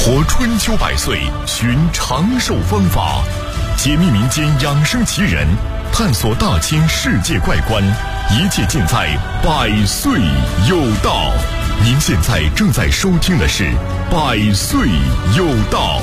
活春秋百岁，寻长寿方法，解密民间养生奇人，探索大千世界怪观，一切尽在百岁有道。您现在正在收听的是百岁有道。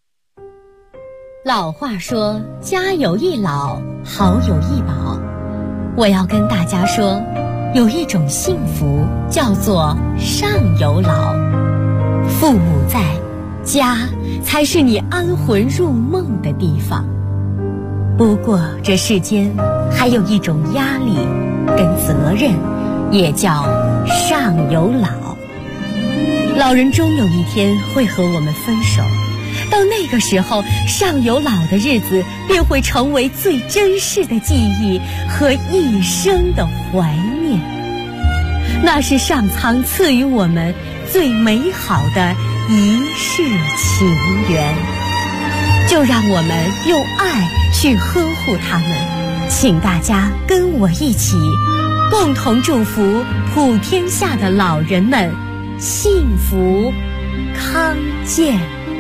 老话说，家有一老，好有一宝。我要跟大家说，有一种幸福叫做上有老。父母在，家才是你安魂入梦的地方。不过这世间还有一种压力跟责任，也叫上有老。老人终有一天会和我们分手，到那个时候，上有老的日子便会成为最珍视的记忆和一生的怀念。那是上苍赐予我们最美好的一世情缘，就让我们用爱去呵护他们。请大家跟我一起，共同祝福普天下的老人们幸福康健。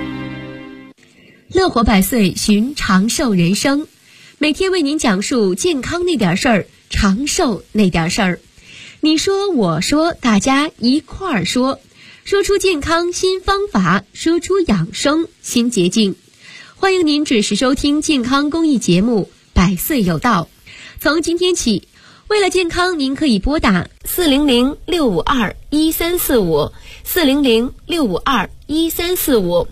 乐活百岁，寻长寿人生，每天为您讲述健康那点事儿，长寿那点事儿。你说我说，大家一块儿说，说出健康新方法，说出养生新捷径。欢迎您准时收听健康公益节目《百岁有道》。从今天起，为了健康，您可以拨打400-652-1345 400-652-1345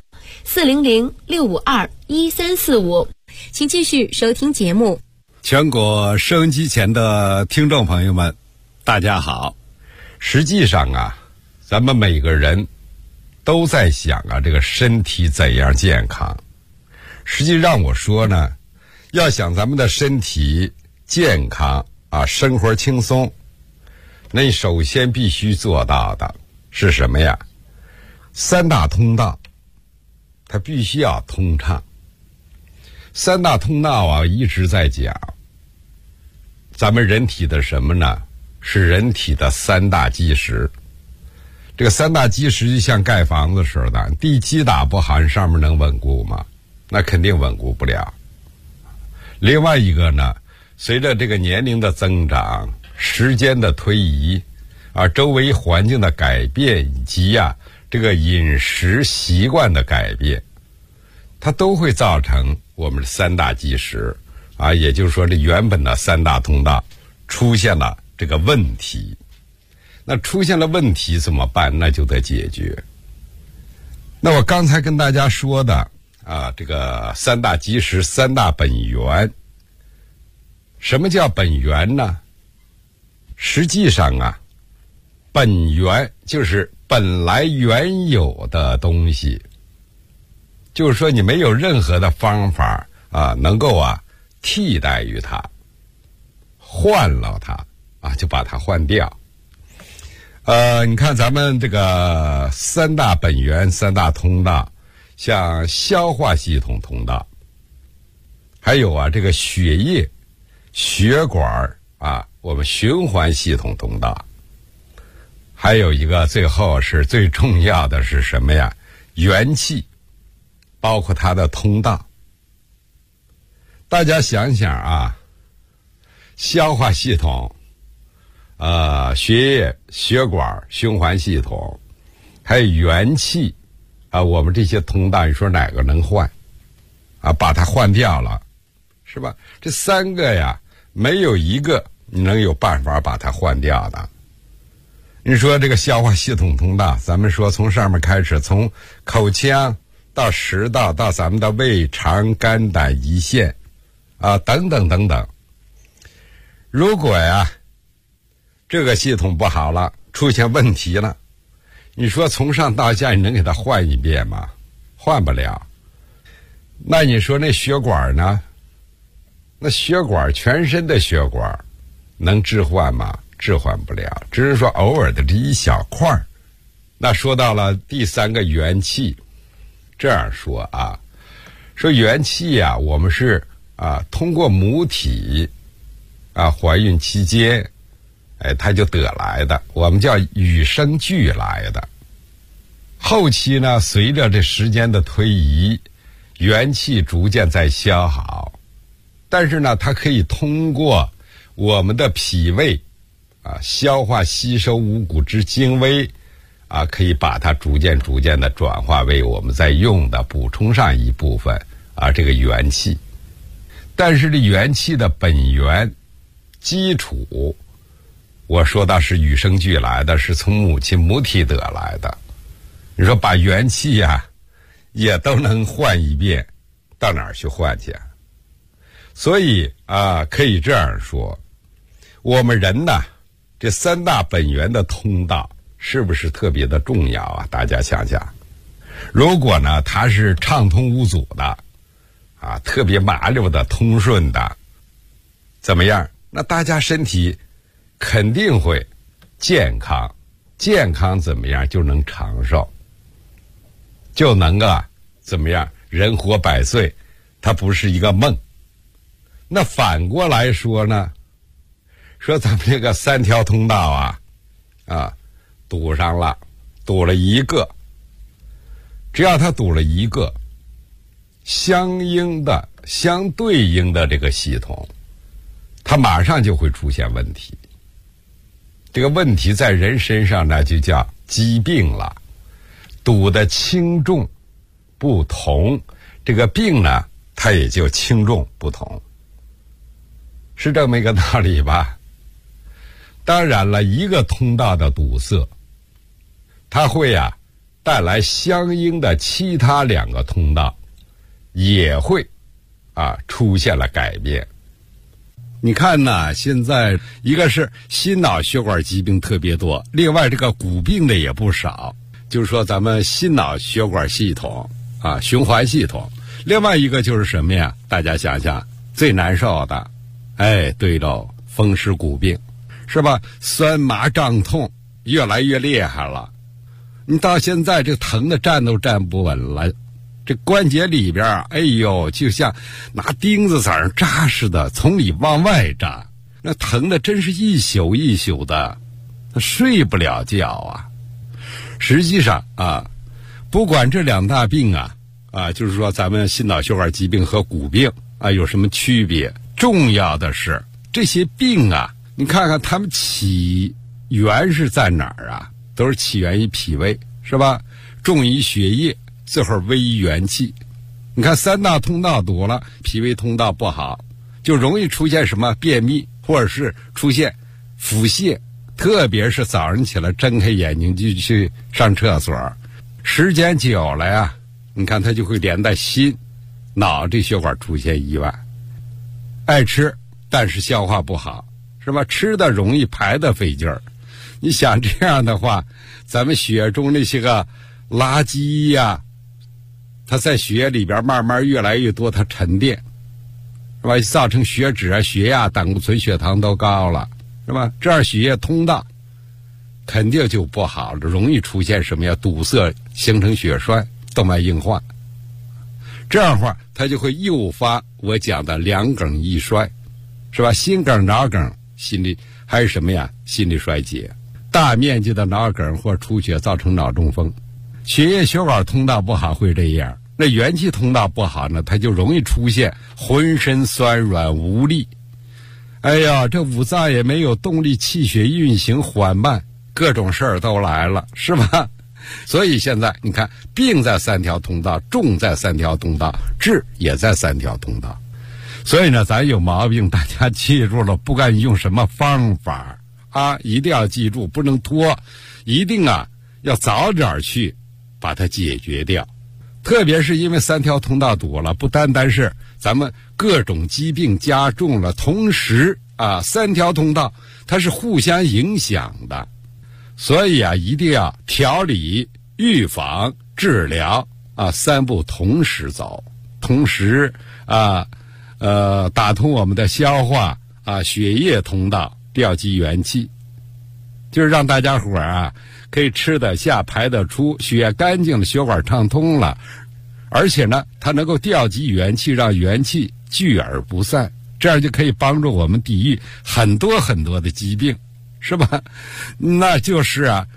400-652-1345，请继续收听节目。 全国收音机前的听众朋友们，大家好。实际上啊，咱们每个人都在想啊，这个身体怎样健康。实际让我说呢，要想咱们的身体健康啊，生活轻松，那你首先必须做到的是什么呀？三大通道，它必须要通畅。三大通道啊，一直在讲咱们人体的什么呢？是人体的三大基石。这个三大基石就像盖房子似的，地基打不好，上面能稳固吗？那肯定稳固不了。另外一个呢，随着这个年龄的增长，时间的推移啊，周围环境的改变，以及这个饮食习惯的改变，它都会造成我们的三大基石啊，也就是说这原本的三大通道出现了这个问题。那出现了问题怎么办？那就得解决。那我刚才跟大家说的啊，这个三大基石、三大本源。什么叫本源呢？实际上啊，本源就是本来原有的东西，就是说你没有任何的方法啊，能够替代于它，换了它啊，就把它换掉。你看咱们这个三大本源、三大通道，像消化系统通道，还有这个血液、血管我们循环系统通道，还有一个最后是最重要的是什么呀？元气，包括它的通道。大家想想消化系统血液、血管、循环系统，还有元气我们这些通道，你说哪个能换把它换掉了，是吧？这三个没有一个你能有办法把它换掉的。你说这个消化系统通道，咱们说从上面开始，从口腔到食道，到咱们的胃肠肝胆胰腺等等等等。如果这个系统不好了，出现问题了，你说从上到下你能给它换一遍吗？换不了。那你说那血管呢？那血管，全身的血管能置换吗？置换不了，只是说偶尔的这一小块。那说到了第三个元气，这样说说元气我们是通过母体怀孕期间它就得来的，我们叫与生俱来的。 后期呢，随着这时间的推移，元气逐渐在消耗，但是呢，它可以通过我们的脾胃消化吸收五谷之精微可以把它逐渐的转化为我们在用的补充上一部分这个元气。但是这元气的本源基础，我说到是与生俱来的，是从母亲母体得来的。你说把元气也都能换一遍，到哪儿去换去？所以可以这样说，我们人呢，这三大本源的通道是不是特别的重要啊？大家想想，如果呢它是畅通无阻的特别麻溜的通顺的，怎么样？那大家身体肯定会健康，健康怎么样就能长寿，就能怎么样人活100岁，它不是一个梦。那反过来说呢，说咱们这个三条通道堵上了，堵了一个，只要它堵了一个，相对应的这个系统，它马上就会出现问题。这个问题在人身上呢，就叫疾病了。堵的轻重不同，这个病呢，它也就轻重不同，是这么一个道理吧？当然了，一个通道的堵塞，它会带来相应的其他2个通道也会出现了改变。你看呢，现在一个是心脑血管疾病特别多，另外这个骨病的也不少，就是说咱们心脑血管系统循环系统。另外一个就是什么呀？大家想想，最难受的，对喽，风湿骨病，是吧？酸麻胀痛越来越厉害了，你到现在这疼的站都站不稳了，这关节里边就像拿钉子在那扎似的，从里往外扎，那疼的真是一宿一宿的，睡不了觉实际上不管这2大病就是说咱们心脑血管疾病和骨病有什么区别，重要的是这些病你看看它们起源是在哪儿都是起源于脾胃，是吧？重于血液，最后微于元气。你看三大通道堵了，脾胃通道不好，就容易出现什么便秘，或者是出现腹泻，特别是早上起来睁开眼睛就去上厕所，时间久了你看它就会连带心脑这血管出现意外。爱吃但是消化不好，是吧？吃的容易，排的费劲儿。你想这样的话，咱们血中那些个垃圾它在血液里边慢慢越来越多，它沉淀，是吧？造成血脂血压、胆固醇、血糖都高了，是吧？这样血液通道肯定就不好了，容易出现什么呀？堵塞，形成血栓、动脉硬化。这样的话，它就会诱发我讲的2梗一衰，是吧？心梗、脑梗、心理还是什么呀？心力衰竭，大面积的脑梗或出血造成脑中风。血液血管通道不好会这样，那元气通道不好呢，它就容易出现浑身酸软无力，这五脏也没有动力，气血运行缓慢，各种事儿都来了，是吧？所以现在你看，病在3条通道，重在3条通道，治也在3条通道。所以呢，咱有毛病，大家记住了，不管用什么方法一定要记住，不能拖，一定要早点去把它解决掉。特别是因为3条通道堵了，不单单是咱们各种疾病加重了，同时3条通道它是互相影响的，所以一定要调理、预防、治疗3步同时走，同时打通我们的消化血液通道，调集元气，就是让大家伙可以吃得下、排得出，血液干净了，血管畅通了，而且呢，它能够调集元气，让元气聚而不散，这样就可以帮助我们抵御很多很多的疾病，是吧？那就是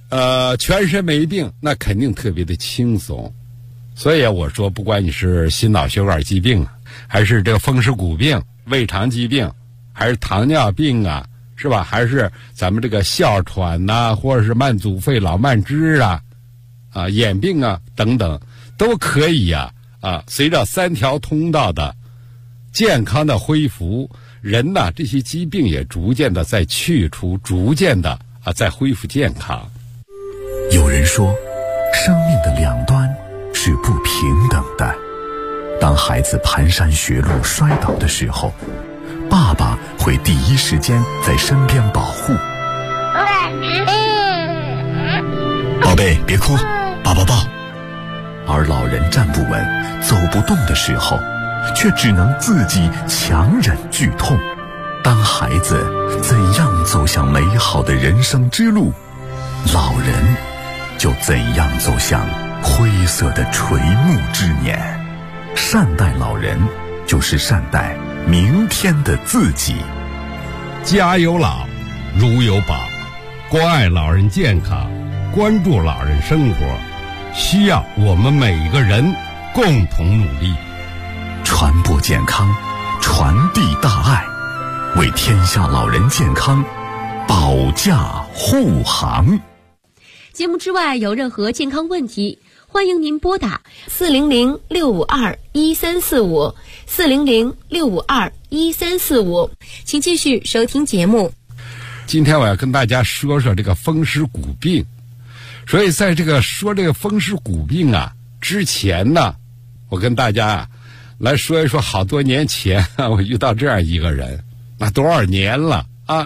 全身没病，那肯定特别的轻松。所以我说，不管你是心脑血管疾病，还是这个风湿骨病、胃肠疾病，还是糖尿病啊，是吧？还是咱们这个哮喘呐，或者是慢阻肺、老慢支啊，眼病啊等等，都可以随着3条通道的健康的恢复，人呐这些疾病也逐渐的在去除，逐渐的在恢复健康。 有人说，生命的两端是不平等的。当孩子蹒跚学路摔倒的时候，爸爸会第一时间在身边保护。 宝贝，别哭，抱抱抱。 而老人站不稳、走不动的时候，却只能自己强忍剧痛。当孩子怎样走向美好的人生之路，老人就怎样走向灰色的垂暮之年。善待老人，就是善待明天的自己。 家有老，如有宝，关爱老人健康，关注老人生活，需要我们每一个人共同努力， 传播健康，传递大爱，为天下老人健康保驾护航。 节目之外有任何健康问题，欢迎您拨打400-652-1345 400-652-1345，请继续收听节目。 今天我要跟大家说说这个风湿骨病。所以在这个说这个风湿骨病之前呢，我跟大家来说一说好多年前我遇到这样一个人，那多少年了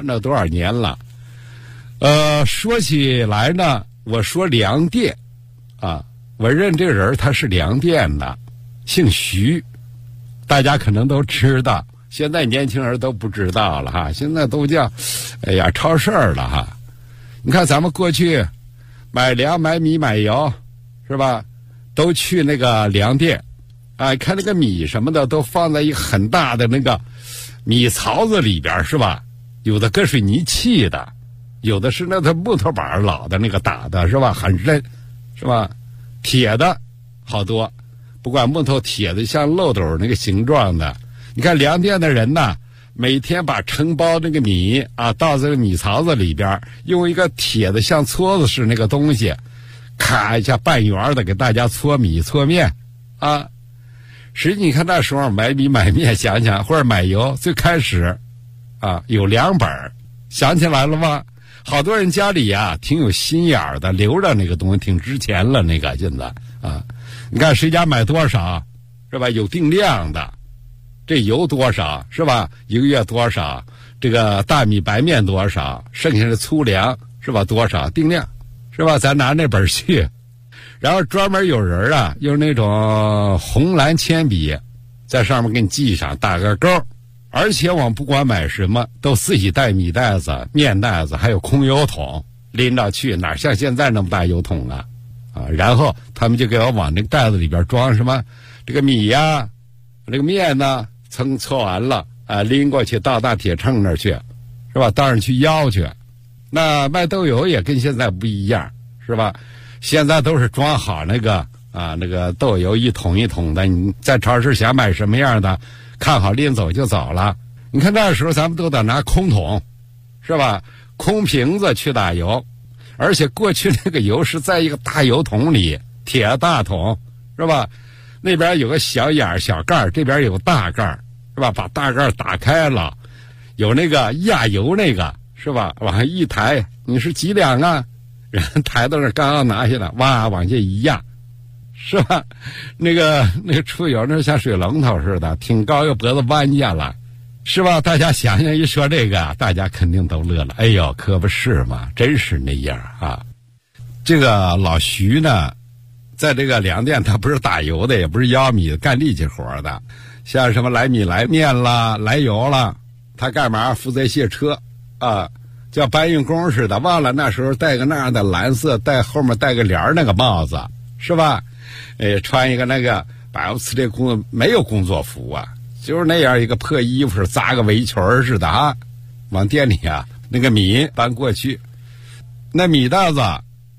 说起来呢，我说粮店我认这个人他是粮店的，姓徐，大家可能都知道，现在年轻人都不知道了现在都叫超市了你看咱们过去买粮、买米、买油，是吧？都去那个粮店看那个米什么的都放在一个很大的那个米槽子里边，是吧？有的搁水泥砌的，有的是那个木头板老的那个打的，是吧？很韧，是吧？铁的好多，不管木头、铁的，像漏斗那个形状的。你看粮店的人呢，每天把承包那个米倒在米槽子里边，用一个铁的像撮子似那个东西，咔一下半圆的给大家搓米搓面实际你看那时候买米买面，想想或者买油，最开始有2本，想起来了吗？好多人家里挺有心眼儿的，留着那个东西挺值钱了，那个现在你看谁家买多少，是吧？有定量的，这油多少，是吧？一个月多少，这个大米白面多少，剩下的粗粮，是吧？多少定量，是吧？咱拿那本去，然后专门有人用那种红蓝铅笔在上面给你记上，打个勾。而且我们不管买什么，都自己带米袋子、面袋子，还有空油桶拎着去，哪像现在那么大油桶然后他们就给我往那个袋子里边装什么这个米这个面呢，搓完了拎过去到大铁秤那儿去，是吧？到那儿去舀去。那卖豆油也跟现在不一样，是吧？现在都是装好那个那个豆油一桶一桶的，你在超市想买什么样的，看好拎走就走了。你看那时候咱们都得拿空桶，是吧？空瓶子去打油，而且过去那个油是在一个大油桶里，铁大桶，是吧？那边有个小眼小盖，这边有大盖，是吧？把大盖打开了，有那个压油那个，是吧？往上一抬，你是几两然后抬到那刚刚拿下来，哇，往下一压，是吧？那个出油那像水龙头似的，挺高，又脖子弯下来，是吧？大家想想，一说这个，大家肯定都乐了。哎呦，可不是嘛，真是那样这个老徐呢，在这个粮店，他不是打油的，也不是舀米的，干力气活的，像什么来米来面啦、来油啦，他干嘛？负责卸车叫搬运工似的。忘了那时候戴个那样的蓝色，后面戴个帘那个帽子，是吧？穿一个那个百无此类没有工作服就是那样一个破衣服，扎个围裙似的往店里那个米搬过去。那米袋子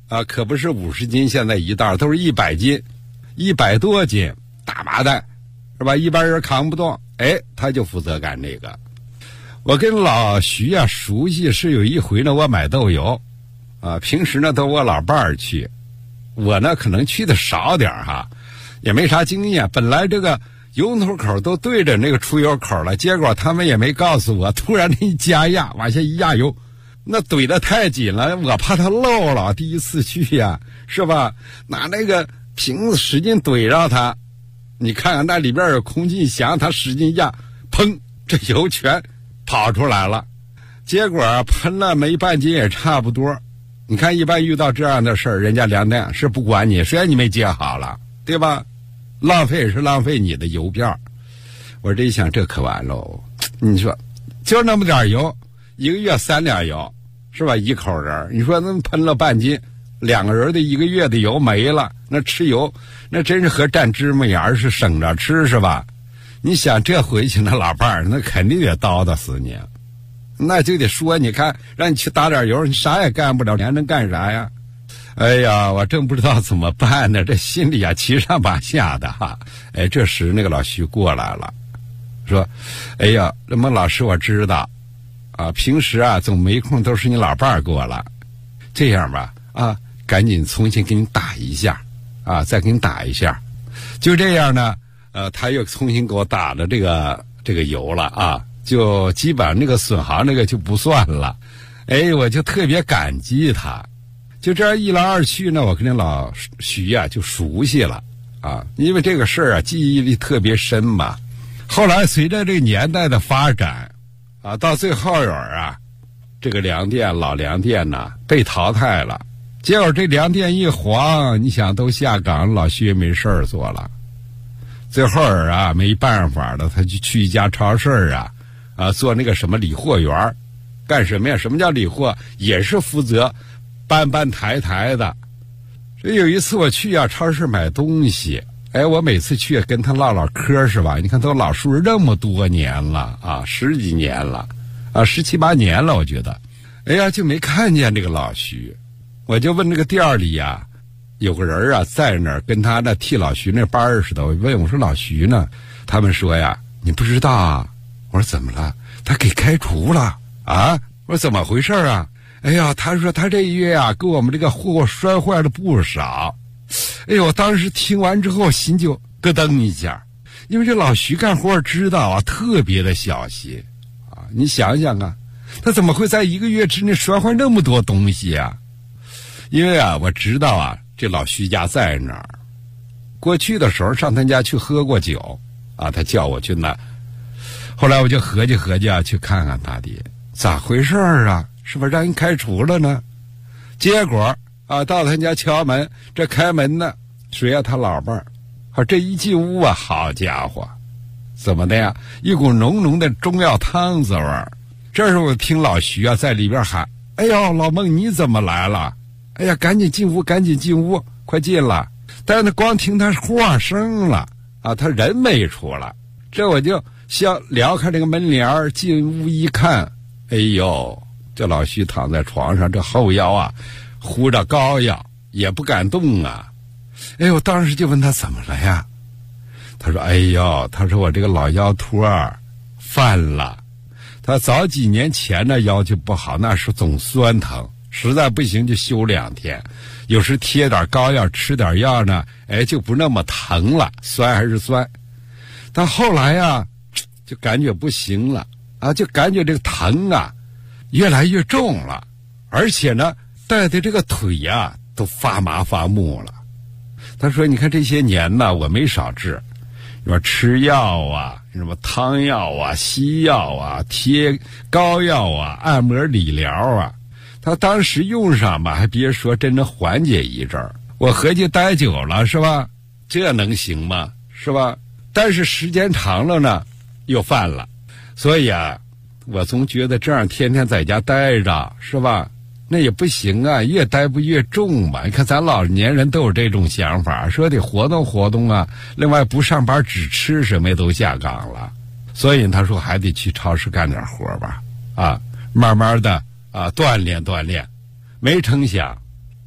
啊，可不是50斤，现在一袋都是100斤，100多斤大麻袋，是吧？一般人扛不动，哎，他就负责干这个。我跟老徐啊熟悉，是有一回呢，我买豆油，啊，平时呢都我老伴儿去，我呢可能去的少点哈，也没啥经验。本来这个油头口都对着那个出油口了，结果他们也没告诉我，突然一加压，往下一压油，那怼得太紧了，我怕它漏了。第一次去呀，是吧？拿那个瓶子使劲怼上它，你看看那里边有空气响，它使劲压，砰，这油全跑出来了。结果喷了没半斤也差不多。你看一般遇到这样的事儿，人家粮店是不管你，虽然你没接好了，对吧？浪费是浪费你的油票。我这一想，这可完喽。你说就那么点油，1个月3两油，是吧？一口人，你说那喷了半斤，2个人的1个月的油没了，那吃油那真是和蘸芝麻盐是省着吃，是吧？你想这回去那老伴儿那肯定得叨叨死你，那就得说，你看让你去打点油，你啥也干不了，你还能干啥呀？哎呀，我正不知道怎么办呢，这心里啊七上八下的哈。哎，这时那个老徐过来了，说：“哎呀，那么老师我知道，啊，平时啊总没空，都是你老伴儿过了。这样吧，啊，赶紧重新给你打一下，啊，再给你打一下。就这样呢，他又重新给我打了这个油了啊，就基本上那个损耗那个就不算了。哎，我就特别感激他。”就这样一来二去呢，我跟那老徐啊就熟悉了啊，因为这个事儿啊记忆力特别深嘛。后来随着这个年代的发展啊，到最后啊，这个粮店老粮店呢被淘汰了，结果这粮店一黄，你想都下岗，老徐也没事儿做了。最后啊没办法了，他就去一家超市啊做那个什么理货员，干什么呀？什么叫理货？也是负责搬抬的。所以有一次我去啊超市买东西，哎，我每次去跟他唠嗑是吧？你看都老叔这么多年了啊，10几年了啊，17、18年了，我觉得，哎呀就没看见这个老徐。我就问那个店里呀，有个人啊在那儿跟他那替老徐那班似的。我问我说老徐呢？他们说呀你不知道啊。我说怎么了？他给开除了啊？我说怎么回事啊？哎呀，他说他这一月啊，给我们这个货摔坏了不少。哎呦，我当时听完之后心就咯噔一下，因为这老徐干活知道啊，特别的小心啊。你想想啊，他怎么会在1个月之内摔坏那么多东西啊？因为啊，我知道啊，这老徐家在哪儿。过去的时候上他家去喝过酒啊，他叫我去那。后来我就合计啊，去看看他的咋回事啊？是不是让人开除了呢？结果啊，到他家敲门，这开门呢，谁啊？他老伴儿。好，这一进屋啊，好家伙，怎么的呀？一股浓浓的中药汤子味儿。这时候我听老徐啊在里边喊：“哎呦，老孟你怎么来了？哎呀，赶紧进屋，赶紧进屋，快进了。”但是光听他话声了啊，他人没出来。这我就想撩开这个门帘进屋一看，哎呦！这老徐躺在床上，这后腰啊糊着膏药，也不敢动啊。哎呦，当时就问他怎么了呀？他说：“哎呦，他说我这个老腰托犯了。他早几年前呢腰就不好，那时候总酸疼，实在不行就休2天，有时贴点膏药，吃点药呢，哎就不那么疼了，酸还是酸。但后来呀，就感觉不行了啊，就感觉这个疼啊。”越来越重了，而且呢，带的这个腿呀都发麻发木了。他说：“你看这些年呢，我没少治，什么吃药啊，什么汤药啊、西药啊、贴膏药啊、按摩理疗啊。他当时用上吧，还别说，真的缓解一阵儿。我合计待久了是吧？这能行吗？是吧？但是时间长了呢，又犯了。所以啊。”我总觉得这样天天在家待着是吧？那也不行啊，越待不越重嘛。你看咱老年人都有这种想法，说得活动活动啊。另外不上班只吃什么也都下岗了，所以他说还得去超市干点活吧，啊，慢慢的啊锻炼锻炼。没成想，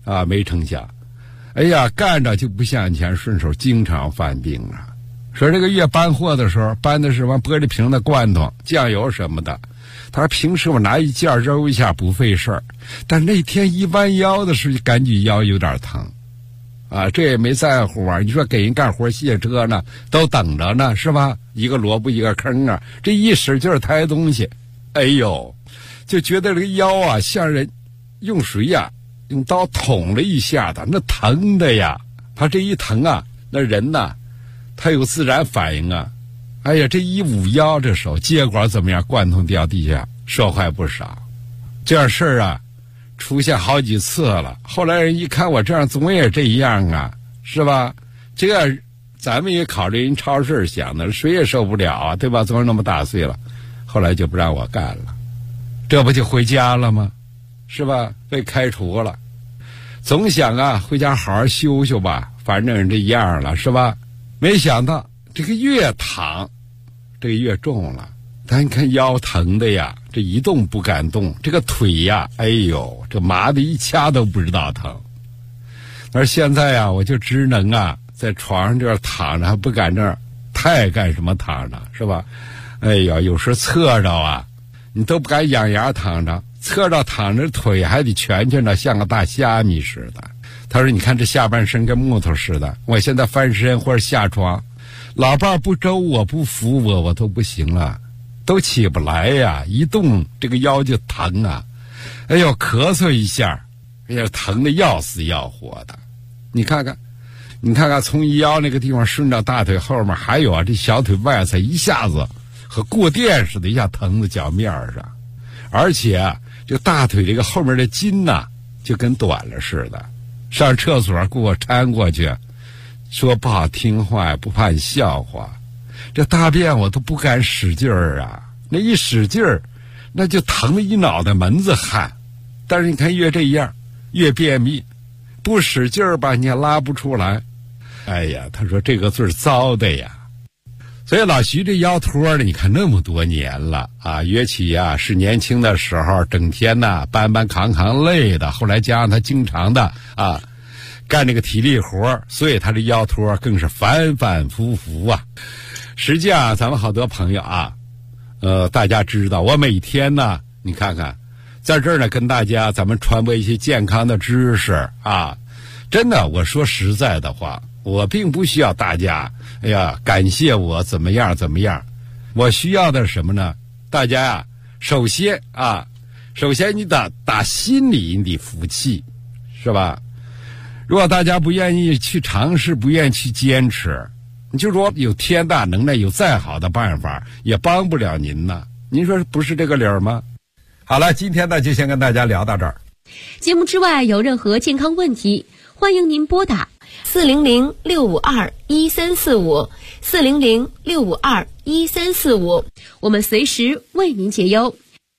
啊，没成家。哎呀，干着就不像以前顺手，经常犯病啊。说这个月搬货的时候，搬的是什么玻璃瓶的罐头、酱油什么的。他说平时我拿一件揉一下不费事儿，但那天一弯腰的时候，感觉腰有点疼。啊，这也没在乎啊！你说给人干活卸车呢，都等着呢，是吧？一个萝卜一个坑啊，这一使劲抬东西，哎呦，就觉得这个腰啊，像人用水呀，用刀捅了一下的，那疼的呀！他这一疼啊，那人呐，他有自然反应啊。哎呀，这一捂腰，这手结果怎么样？罐头掉地下，受害不少。这样事儿啊，出现好几次了。后来人一看我这样，总也这样啊，是吧？这样咱们也考虑人超市想的，谁也受不了啊，对吧？总是那么大岁了，后来就不让我干了，这不就回家了吗？是吧？被开除了。总想啊，回家好好休休吧，反正这样了，是吧？没想到这个越躺，这个越重了。咱看腰疼的呀，这一动不敢动，这个腿呀，哎呦，这麻的一掐都不知道疼。而现在啊，我就只能啊，在床上这儿躺着，还不敢这儿太干什么躺着，是吧？哎呀，有时侧着啊，你都不敢仰牙躺着，侧着躺着腿还得蜷蜷着，像个大虾米似的。他说：“你看这下半身跟木头似的，我现在翻身或者下床，老伴不周我不扶我都不行了。”都起不来呀，一动这个腰就疼啊！哎呦，咳嗽一下，哎呀，疼得要死要活的。你看看，从腰那个地方顺着大腿后面，还有啊，这小腿外侧一下子和过电似的，一下疼在脚面上，而且啊，这大腿这个后面的筋呐，就跟短了似的。上厕所给我搀过去，说不好听话，也不怕你笑话。这大便我都不敢使劲儿啊，那一使劲儿，那就疼了一脑袋门子汗。但是你看越这样，越便秘，不使劲儿吧，你也拉不出来。哎呀，他说这个最糟的呀。所以老徐这腰托呢，你看那么多年了啊，约起呀是年轻的时候，整天呐搬搬扛扛累的，后来加上他经常的啊干这个体力活，所以他这腰托更是反反复复啊。实际上咱们好多朋友啊，大家知道我每天呢，你看看在这儿呢跟大家咱们传播一些健康的知识啊。真的，我说实在的话，我并不需要大家哎呀感谢我怎么样，我需要的是什么呢？大家呀，首先你打心里你得服气，是吧？如果大家不愿意去尝试，不愿意去坚持，你就说有天大能耐，有再好的办法也帮不了您呢。您说不是这个理儿吗？好了，今天呢就先跟大家聊到这儿。 节目之外有任何健康问题，欢迎您拨打400-652-1345，400-652-1345，我们随时为您解忧。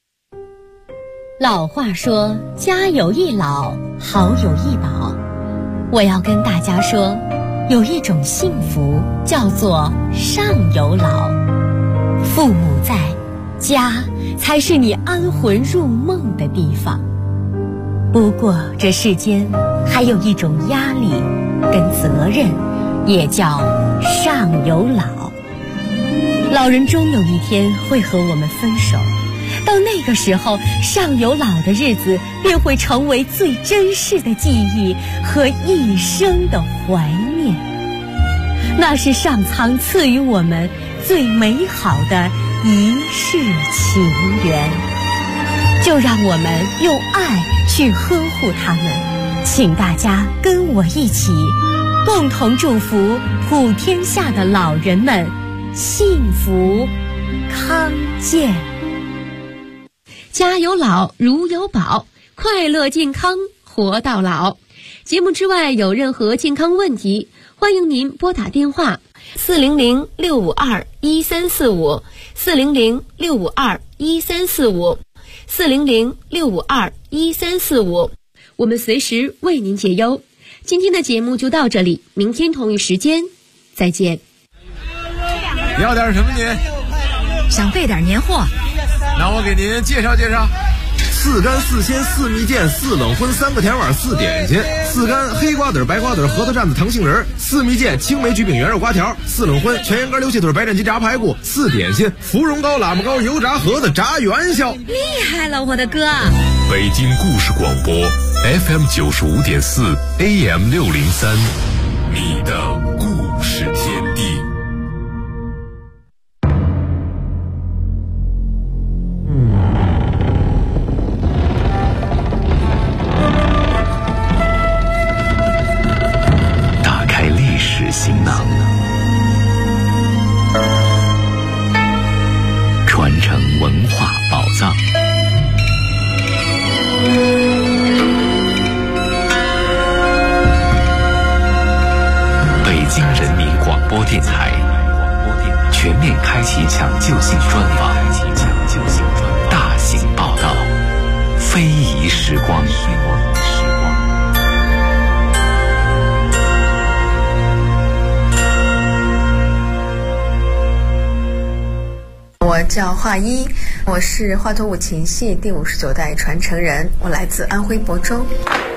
老话说，家有一老，好有一宝。我要跟大家说，有一种幸福叫做上有老。父母在，家才是你安魂入梦的地方。不过这世间还有一种压力跟责任，也叫上有老。老人终有一天会和我们分手，到那个时候，上有老的日子便会成为最珍视的记忆和一生的怀念。那是上苍赐予我们最美好的一世情缘，就让我们用爱去呵护他们。请大家跟我一起，共同祝福普天下的老人们幸福康健。 家有老如有宝，快乐健康活到老。节目之外有任何健康问题，欢迎您拨打电话 400-652-1345， 400-652-1345， 400-652-1345， 我们随时为您解忧。今天的节目就到这里，明天同一时间再见。 要点什么您？ 想备点年货， 那我给您介绍介绍。 4干4鲜4蜜饯4冷荤3个甜碗4点心，4干黑瓜子白瓜子核桃蘸子糖杏仁，4蜜饯青梅橘饼圆肉瓜条，4冷荤全羊肝溜气腿白斩鸡炸排骨，4点心芙蓉糕喇叭糕油炸盒子炸元宵。 厉害了，我的哥！ 北京故事广播 FM 95.4 AM 603，你的故事天地。 打开历史行囊，传承文化宝藏。北京人民广播电台全面开启抢救性专访，大型报道，非遗时光。 我叫华一，我是华佗五禽戏第59代传承人，我来自安徽亳州。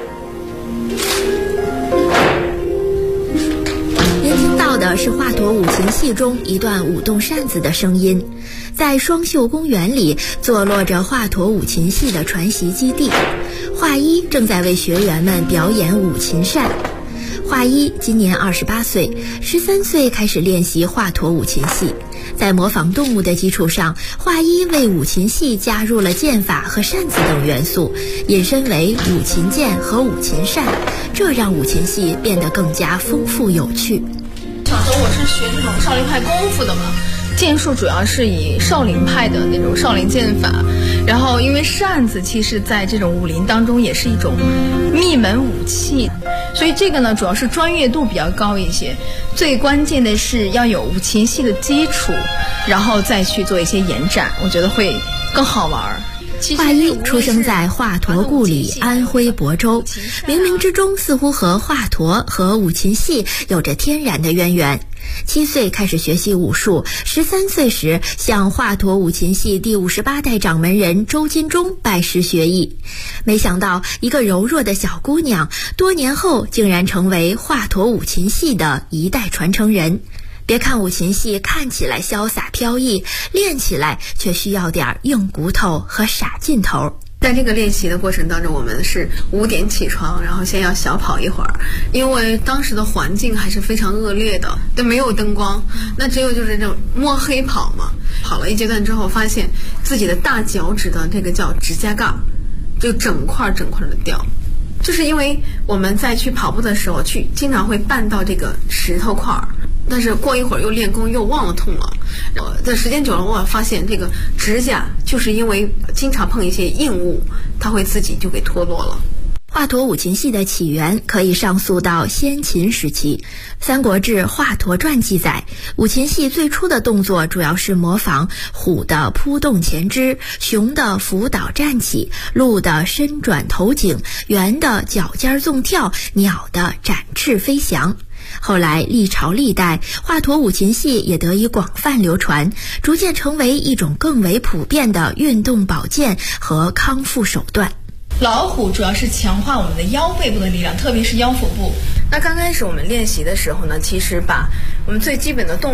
您听到的是华佗五禽戏中一段舞动扇子的声音。在双秀公园里坐落着华佗五禽戏的传习基地，华一正在为学员们表演五禽扇。华一今年28岁，13岁开始练习华佗五禽戏。在模仿动物的基础上，华一为五禽戏加入了剑法和扇子等元素，引申为五禽剑和五禽扇，这让五禽戏变得更加丰富有趣。 小时候我是学这种少林派功夫的嘛，剑术主要是以少林派的那种少林剑法，然后因为扇子其实在这种武林当中也是一种秘门武器，所以这个呢主要是专业度比较高一些，最关键的是要有五禽戏的基础，然后再去做一些延展，我觉得会更好玩。 华一出生在华佗故里安徽亳州，冥冥之中似乎和华佗和五禽戏有着天然的渊源。7岁开始学习武术，13岁时向华佗五禽戏第58代掌门人周金忠拜师学艺。没想到一个柔弱的小姑娘，多年后竟然成为华佗五禽戏的一代传承人。别看五禽戏看起来潇洒飘逸，练起来却需要点硬骨头和傻劲头。 在这个练习的过程当中，我们是5点起床，然后先要小跑一会儿，因为当时的环境还是非常恶劣的，都没有灯光，那只有就是这种摸黑跑嘛。跑了一阶段之后，发现自己的大脚趾的这个叫指甲盖就整块的掉，就是因为我们在去跑步的时候经常会绊到这个石头块，但是过一会儿又练功又忘了痛了，然后在时间久了，我发现这个指甲就是因为经常碰一些硬物，它会自己就给脱落了。 华佗五禽戏的起源可以上溯到先秦时期，《三国志·华佗传》记载，五禽戏最初的动作主要是模仿虎的扑动前肢，熊的伏倒站起，鹿的伸转头颈，猿的脚尖纵跳，鸟的展翅飞翔。后来历朝历代，华佗五禽戏也得以广泛流传，逐渐成为一种更为普遍的运动保健和康复手段。 老虎主要是强化我们的腰背部的力量，特别是腰腹部。那刚开始我们练习的时候呢，其实把我们最基本的动